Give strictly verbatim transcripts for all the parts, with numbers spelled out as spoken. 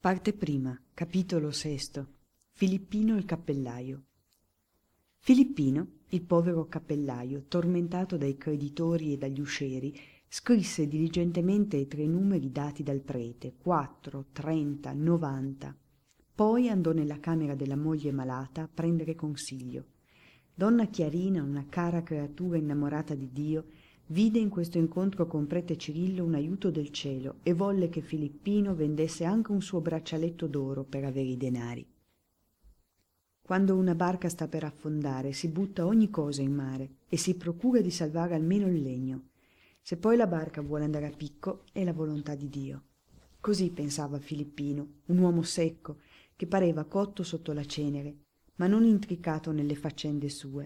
Parte prima, capitolo sesto. Filippino il cappellaio. Filippino, il povero cappellaio, tormentato dai creditori e dagli uscieri, scrisse diligentemente i tre numeri dati dal prete, quattro, trenta, novanta. Poi andò nella camera della moglie malata a prendere consiglio. Donna Chiarina, una cara creatura innamorata di Dio, vide in questo incontro con prete Cirillo un aiuto del cielo e volle che Filippino vendesse anche un suo braccialetto d'oro per avere i denari. Quando una barca sta per affondare si butta ogni cosa in mare e si procura di salvare almeno il legno. Se poi la barca vuole andare a picco è la volontà di Dio. Così pensava Filippino, un uomo secco che pareva cotto sotto la cenere, ma non intricato nelle faccende sue.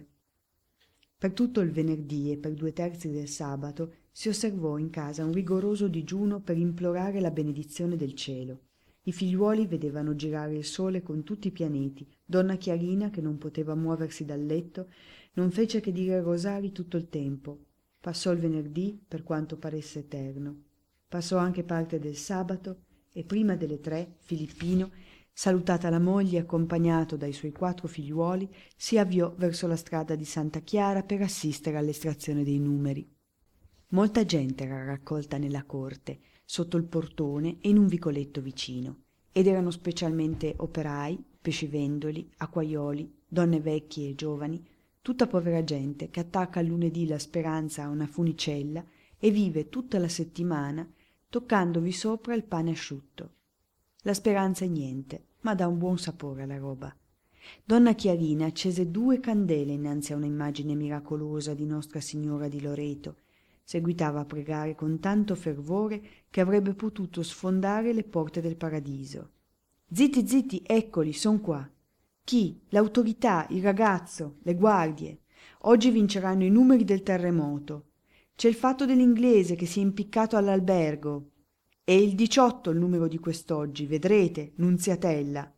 Per tutto il venerdì e per due terzi del sabato si osservò in casa un rigoroso digiuno per implorare la benedizione del cielo. I figliuoli vedevano girare il sole con tutti i pianeti. Donna Chiarina, che non poteva muoversi dal letto, non fece che dire rosari tutto il tempo. Passò il venerdì, per quanto paresse eterno. Passò anche parte del sabato e prima delle tre Filippino, salutata la moglie, accompagnato dai suoi quattro figliuoli, si avviò verso la strada di Santa Chiara per assistere all'estrazione dei numeri. Molta gente era raccolta nella corte, sotto il portone e in un vicoletto vicino, ed erano specialmente operai, pescivendoli, acquaioli, donne vecchie e giovani, tutta povera gente che attacca il lunedì la speranza a una funicella e vive tutta la settimana toccandovi sopra il pane asciutto. La speranza è niente, ma dà un buon sapore alla roba. Donna Chiarina accese due candele innanzi a un'immagine miracolosa di Nostra Signora di Loreto. Seguitava a pregare con tanto fervore che avrebbe potuto sfondare le porte del paradiso. Zitti, zitti, eccoli, son qua. Chi? L'autorità, il ragazzo, le guardie. Oggi vinceranno i numeri del terremoto. C'è il fatto dell'inglese che si è impiccato all'albergo. È il diciotto il numero di quest'oggi, vedrete, Nunziatella.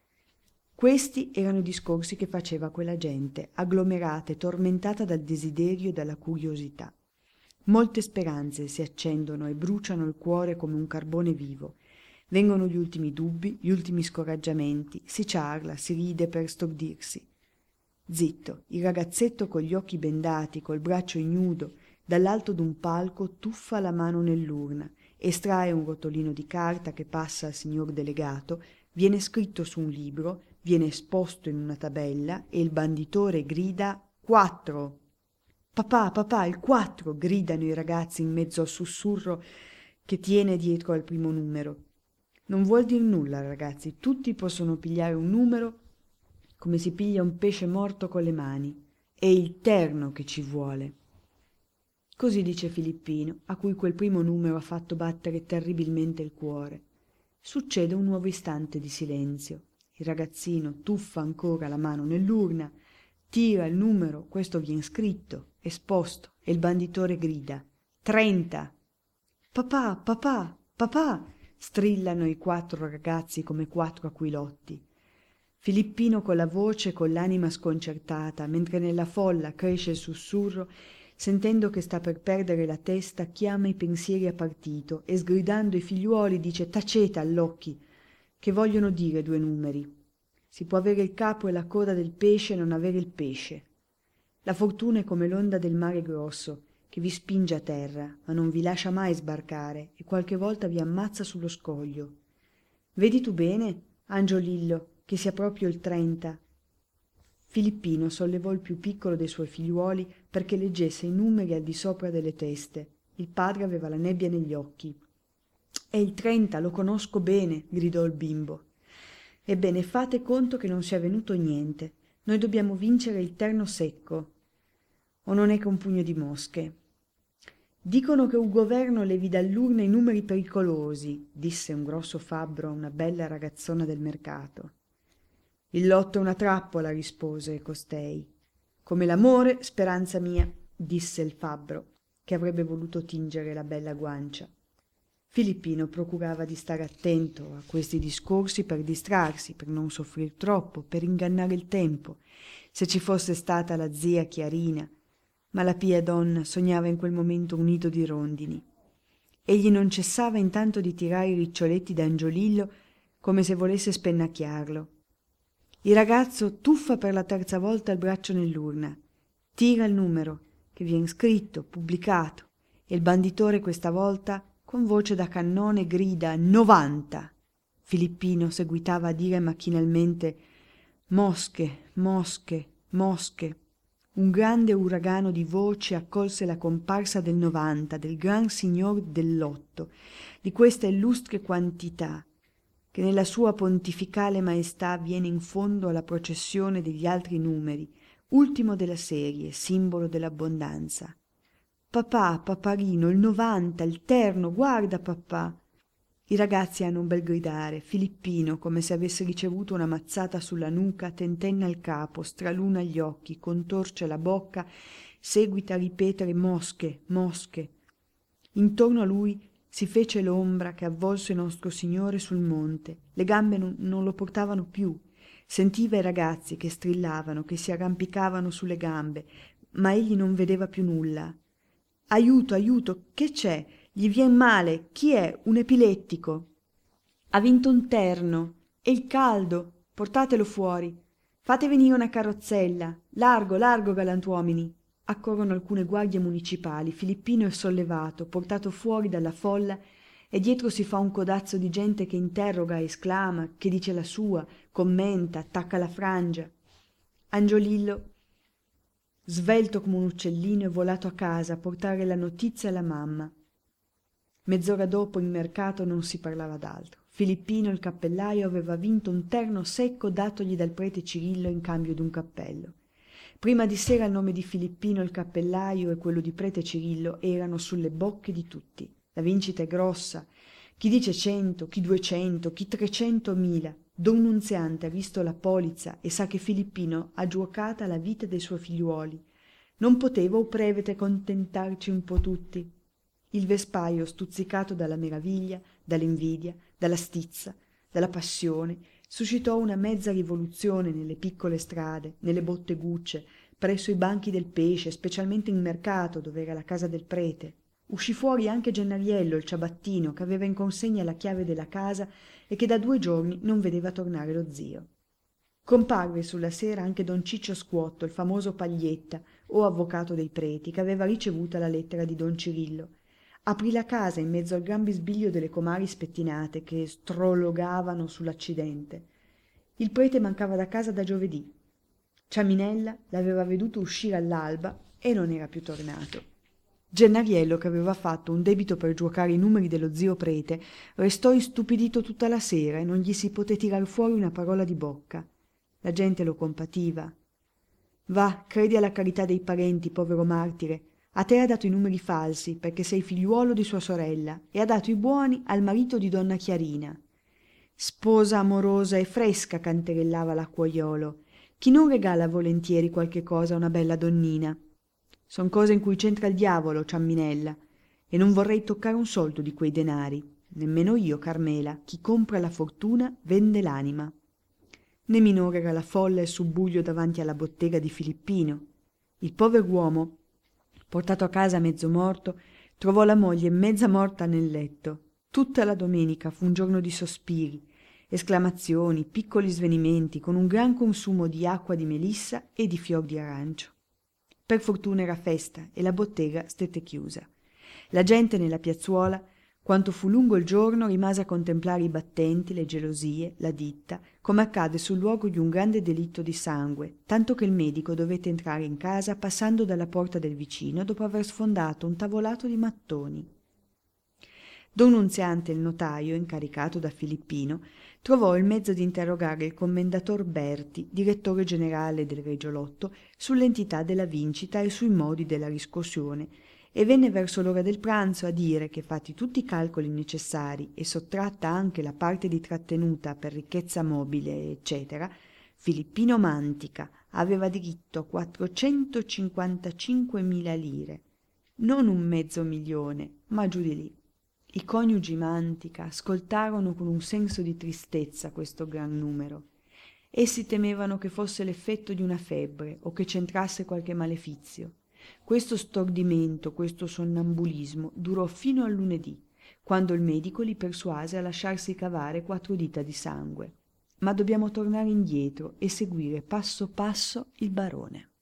Questi erano i discorsi che faceva quella gente, agglomerata e tormentata dal desiderio e dalla curiosità. Molte speranze si accendono e bruciano il cuore come un carbone vivo. Vengono gli ultimi dubbi, gli ultimi scoraggiamenti, si ciarla, si ride per stordirsi. Zitto, il ragazzetto con gli occhi bendati, col braccio ignudo, dall'alto d'un palco tuffa la mano nell'urna, estrae un rotolino di carta che passa al signor delegato, viene scritto su un libro, viene esposto in una tabella e il banditore grida «Quattro!». «Papà, papà, il quattro!» gridano i ragazzi in mezzo al sussurro che tiene dietro al primo numero. Non vuol dir nulla, ragazzi, tutti possono pigliare un numero come si piglia un pesce morto con le mani. È il terno che ci vuole. Così dice Filippino, a cui quel primo numero ha fatto battere terribilmente il cuore. Succede un nuovo istante di silenzio. Il ragazzino tuffa ancora la mano nell'urna, tira il numero, questo vien scritto, esposto, e il banditore grida «Trenta!». «Papà, papà, papà!» strillano i quattro ragazzi come quattro aquilotti. Filippino con la voce e con l'anima sconcertata, mentre nella folla cresce il sussurro, sentendo che sta per perdere la testa, chiama i pensieri a partito e sgridando i figliuoli dice «Tacete all'occhi!», che vogliono dire due numeri. Si può avere il capo e la coda del pesce e non avere il pesce. La fortuna è come l'onda del mare grosso, che vi spinge a terra, ma non vi lascia mai sbarcare e qualche volta vi ammazza sullo scoglio. Vedi tu bene, Angiolillo, che sia proprio il trenta. Filippino sollevò il più piccolo dei suoi figliuoli perché leggesse i numeri al di sopra delle teste. Il padre aveva la nebbia negli occhi. «È il trenta, lo conosco bene», gridò il bimbo. «Ebbene, fate conto che non sia venuto niente. Noi dobbiamo vincere il terno secco. O non è che un pugno di mosche?» «Dicono che un governo levi dall'urna i numeri pericolosi», disse un grosso fabbro a una bella ragazzona del mercato. «Il lotto è una trappola», rispose costei. «Come l'amore, speranza mia», disse il fabbro, che avrebbe voluto tingere la bella guancia. Filippino procurava di stare attento a questi discorsi per distrarsi, per non soffrir troppo, per ingannare il tempo, se ci fosse stata la zia Chiarina, ma la pia donna sognava in quel momento un nido di rondini. Egli non cessava intanto di tirare i riccioletti d'Angiolillo come se volesse spennacchiarlo. Il ragazzo tuffa per la terza volta il braccio nell'urna, tira il numero, che vien scritto, pubblicato, e il banditore questa volta, con voce da cannone, grida «novanta!». Filippino seguitava a dire macchinalmente «mosche, mosche, mosche». Un grande uragano di voci accolse la comparsa del novanta, del gran signor del lotto, di questa illustre quantità, che nella sua pontificale maestà viene in fondo alla processione degli altri numeri, ultimo della serie, simbolo dell'abbondanza. «Papà, paparino, il novanta, il terno, guarda papà!». I ragazzi hanno un bel gridare. Filippino, come se avesse ricevuto una mazzata sulla nuca, tentenna il capo, straluna gli occhi, contorce la bocca, seguita a ripetere «mosche, mosche». Intorno a lui si fece l'ombra che avvolse nostro Signore sul monte. Le gambe non, non lo portavano più. Sentiva i ragazzi che strillavano, che si arrampicavano sulle gambe, ma egli non vedeva più nulla. «Aiuto, aiuto, che c'è? Gli vien male, chi è? Un epilettico. Ha vinto un terno. E il caldo, portatelo fuori. Fate venire una carrozzella. Largo, largo, galantuomini». Accorrono alcune guardie municipali. Filippino è sollevato, portato fuori dalla folla, e dietro si fa un codazzo di gente che interroga, esclama, che dice la sua, commenta, attacca la frangia. Angiolillo, svelto come un uccellino, è volato a casa a portare la notizia alla mamma. Mezz'ora dopo in mercato non si parlava d'altro. Filippino, il cappellaio, aveva vinto un terno secco datogli dal prete Cirillo in cambio d'un cappello. Prima di sera il nome di Filippino il cappellaio e quello di prete Cirillo erano sulle bocche di tutti. La vincita è grossa. Chi dice cento, chi duecento, chi trecentomila. Don Nunziante ha visto la polizza e sa che Filippino ha giuocata la vita dei suoi figliuoli. Non poteva o prevete contentarci un po' tutti? Il vespaio, stuzzicato dalla meraviglia, dall'invidia, dalla stizza, dalla passione, suscitò una mezza rivoluzione nelle piccole strade, nelle bottegucce, presso i banchi del pesce, specialmente in mercato, dove era la casa del prete. Uscì fuori anche Gennariello, il ciabattino, che aveva in consegna la chiave della casa e che da due giorni non vedeva tornare lo zio. Comparve sulla sera anche don Ciccio Squotto, il famoso Paglietta, o avvocato dei preti, che aveva ricevuta la lettera di don Cirillo. Aprì la casa in mezzo al gran bisbiglio delle comari spettinate che strologavano sull'accidente. Il prete mancava da casa da giovedì. Ciaminella l'aveva veduto uscire all'alba e non era più tornato. Gennariello, che aveva fatto un debito per giuocare i numeri dello zio prete, restò istupidito tutta la sera e non gli si poté tirar fuori una parola di bocca. La gente lo compativa. «Va, credi alla carità dei parenti, povero martire. A te ha dato i numeri falsi perché sei figliuolo di sua sorella e ha dato i buoni al marito di donna Chiarina». «Sposa amorosa e fresca», canterellava l'acquaiolo. «Chi non regala volentieri qualche cosa a una bella donnina? Son cose in cui c'entra il diavolo, Ciamminella, e non vorrei toccare un soldo di quei denari. Nemmeno io, Carmela. Chi compra la fortuna vende l'anima». Né minore era la folla e il subbuglio davanti alla bottega di Filippino. Il pover'uomo, portato a casa mezzo morto, trovò la moglie mezza morta nel letto. Tutta la domenica fu un giorno di sospiri, esclamazioni, piccoli svenimenti, con un gran consumo di acqua di melissa e di fior di arancio. Per fortuna era festa e la bottega stette chiusa. La gente nella piazzuola, quanto fu lungo il giorno, rimase a contemplare i battenti, le gelosie, la ditta, come accade sul luogo di un grande delitto di sangue, tanto che il medico dovette entrare in casa passando dalla porta del vicino dopo aver sfondato un tavolato di mattoni. Don Nunziante, il notaio, incaricato da Filippino, trovò il mezzo di interrogare il commendator Berti, direttore generale del Reggiolotto, sull'entità della vincita e sui modi della riscossione, e venne verso l'ora del pranzo a dire che, fatti tutti i calcoli necessari e sottratta anche la parte di trattenuta per ricchezza mobile, eccetera, Filippino Mantica aveva diritto a quattrocentocinquantacinquemila lire, non un mezzo milione, ma giù di lì. I coniugi Mantica ascoltarono con un senso di tristezza questo gran numero. Essi temevano che fosse l'effetto di una febbre o che c'entrasse qualche malefizio. Questo stordimento, questo sonnambulismo durò fino al lunedì, quando il medico li persuase a lasciarsi cavare quattro dita di sangue. Ma dobbiamo tornare indietro e seguire passo passo il barone.